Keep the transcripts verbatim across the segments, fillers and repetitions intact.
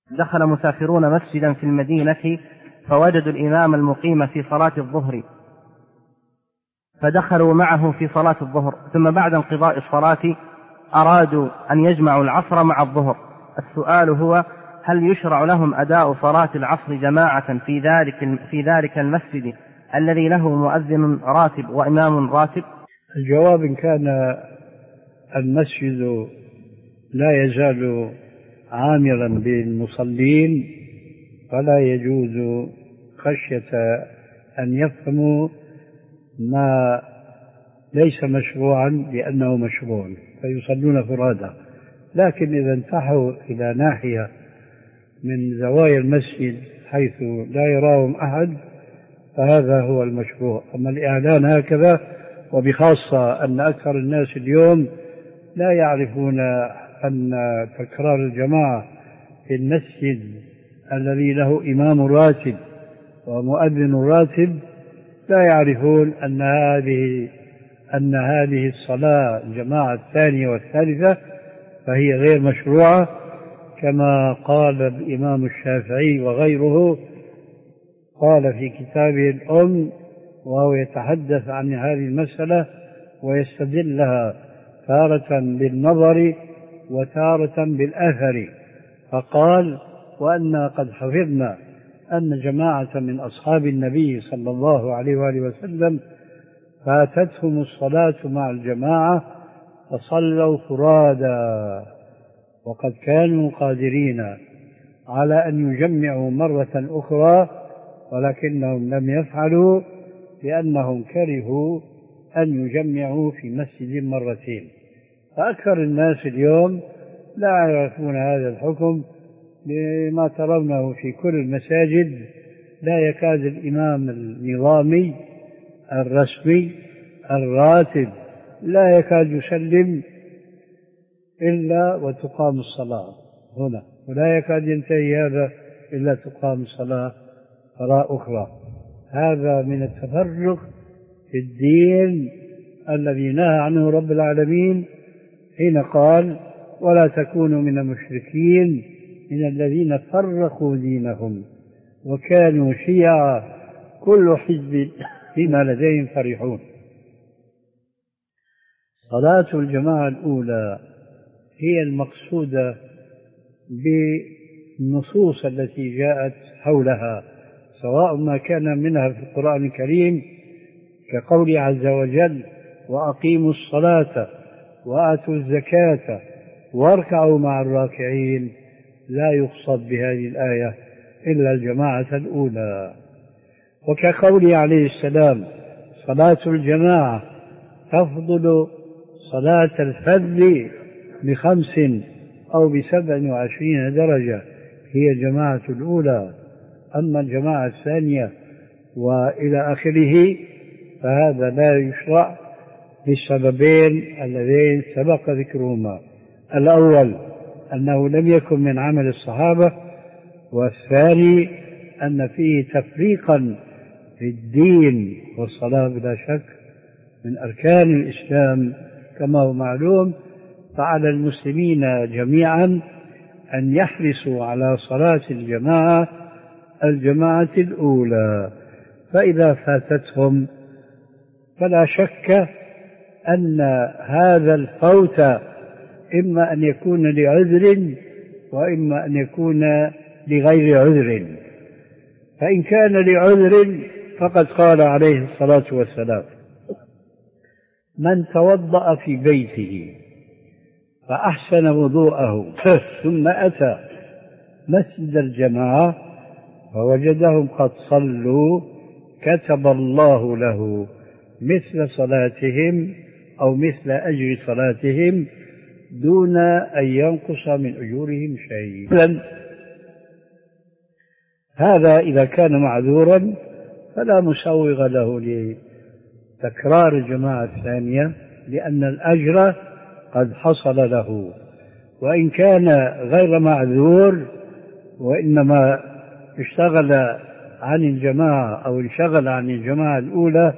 دخل مسافرون مسجدا في المدينة فوجدوا الإمام المقيم في صلاة الظهر فدخلوا معه في صلاة الظهر، ثم بعد انقضاء الصلاة أرادوا أن يجمعوا العصر مع الظهر. السؤال هو: هل يشرع لهم أداء صلاة العصر جماعة في ذلك في ذلك المسجد الذي له مؤذن راتب وإمام راتب؟ الجواب: إن كان المسجد لا يزال عامرا بالمصلين فلا يجوز خشية أن يفهموا ما ليس مشروعا لأنه مشروع فيصلون فرادى. لكن إذا انتحوا إلى ناحية من زوايا المسجد حيث لا يراهم أحد فهذا هو المشروع. أما الإعلان هكذا، وبخاصة أن أكثر الناس اليوم لا يعرفون أن تكرار الجماعة في المسجد الذي له إمام راتب ومؤذن راتب، لا يعرفون أن هذه أن هذه الصلاة الجماعة الثانية والثالثة فهي غير مشروعة، كما قال الإمام الشافعي وغيره، قال في كتابه الأم وهو يتحدث عن هذه المسألة ويستدلها تارة بالنظر وتارة بالأثر، فقال: وأنا قد حفظنا أن جماعة من أصحاب النبي صلى الله عليه وآله وسلم فاتتهم الصلاة مع الجماعة فصلوا فرادا، وقد كانوا قادرين على أن يجمعوا مرة أخرى ولكنهم لم يفعلوا لأنهم كرهوا أن يجمعوا في مسجد مرتين. فأكثر الناس اليوم لا يعرفون هذا الحكم لما ترونه في كل المساجد. لا يكاد الإمام النظامي الرسمي الراتب لا يكاد يسلم إلا وتقام الصلاة هنا، ولا يكاد ينتهي هذا إلا تقام الصلاة صلاة أخرى. هذا من التفرق في الدين الذي نهى عنه رب العالمين حين قال: ولا تكونوا من المشركين من الذين فرقوا دينهم وكانوا شيعا كل حزب بما لديهم فرحون. صلاة الجماعة الأولى هي المقصودة بالنصوص التي جاءت حولها، سواء ما كان منها في القرآن الكريم كقول عز وجل: وأقيموا الصلاة وآتوا الزكاة واركعوا مع الراكعين، لا يقصد بهذه الآية إلا الجماعة الأولى. وكقوله عليه السلام: صلاة الجماعة تفضل صلاة الفذ بخمس أو بسبع وعشرين درجة، هي الجماعة الأولى. أما الجماعة الثانية وإلى آخره فهذا لا يشرع للسببين اللذين سبق ذكرهما: الأول أنه لم يكن من عمل الصحابة، والثاني أن فيه تفريقا في الدين، والصلاة بلا شك من أركان الإسلام كما هو معلوم. فعلى المسلمين جميعا أن يحرصوا على صلاة الجماعة الجماعة الأولى، فإذا فاتتهم فلا شك أن هذا الفوت إما أن يكون لعذر وإما أن يكون لغير عذر. فإن كان لعذر فقد قال عليه الصلاة والسلام: من توضأ في بيته فأحسن وضوءه ثم أتى مسجد الجماعة فوجدهم قد صلوا كتب الله له مثل صلاتهم أو مثل أجر صلاتهم دون أن ينقص من أجورهم شيء. هذا إذا كان معذورا فلا مسوغ له لتكرار الجماعة الثانية لأن الأجر قد حصل له. وإن كان غير معذور وإنما اشتغل عن الجماعة أو انشغل عن الجماعة الأولى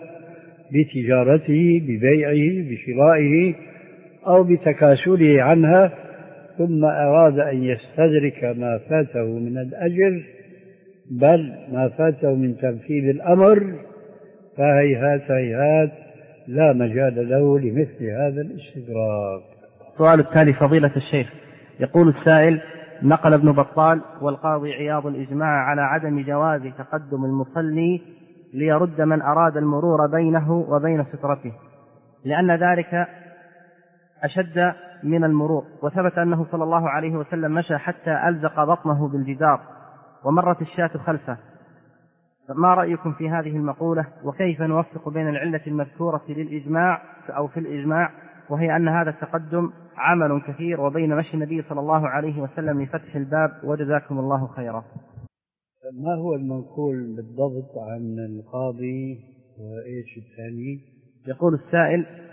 بتجارته ببيعه بشرائه أو بتكاسله عنها، ثم أراد أن يستدرك ما فاته من الأجر بل ما فاته من تنفيذ الأمر، فهيهات هيهات لا مجال له لمثل هذا الاستدراك. السؤال التالي فضيلة الشيخ، يقول السائل: نقل ابن بطال والقاضي عياض الإجماع على عدم جواز تقدم المصلي ليرد من أراد المرور بينه وبين سترته، لأن ذلك أشد من المرور، وثبت أنه صلى الله عليه وسلم مشى حتى ألزق بطنه بالجدار ومرت الشاة خلفه. ما رأيكم في هذه المقولة، وكيف نوفق بين العلة المذكورة للإجماع أو في الإجماع وهي أن هذا التقدم عمل كثير، وبين مشي النبي صلى الله عليه وسلم لفتح الباب؟ وجزاكم الله خيرا. ما هو المنقول بالضبط عن القاضي وإيش الثاني؟ يقول السائل: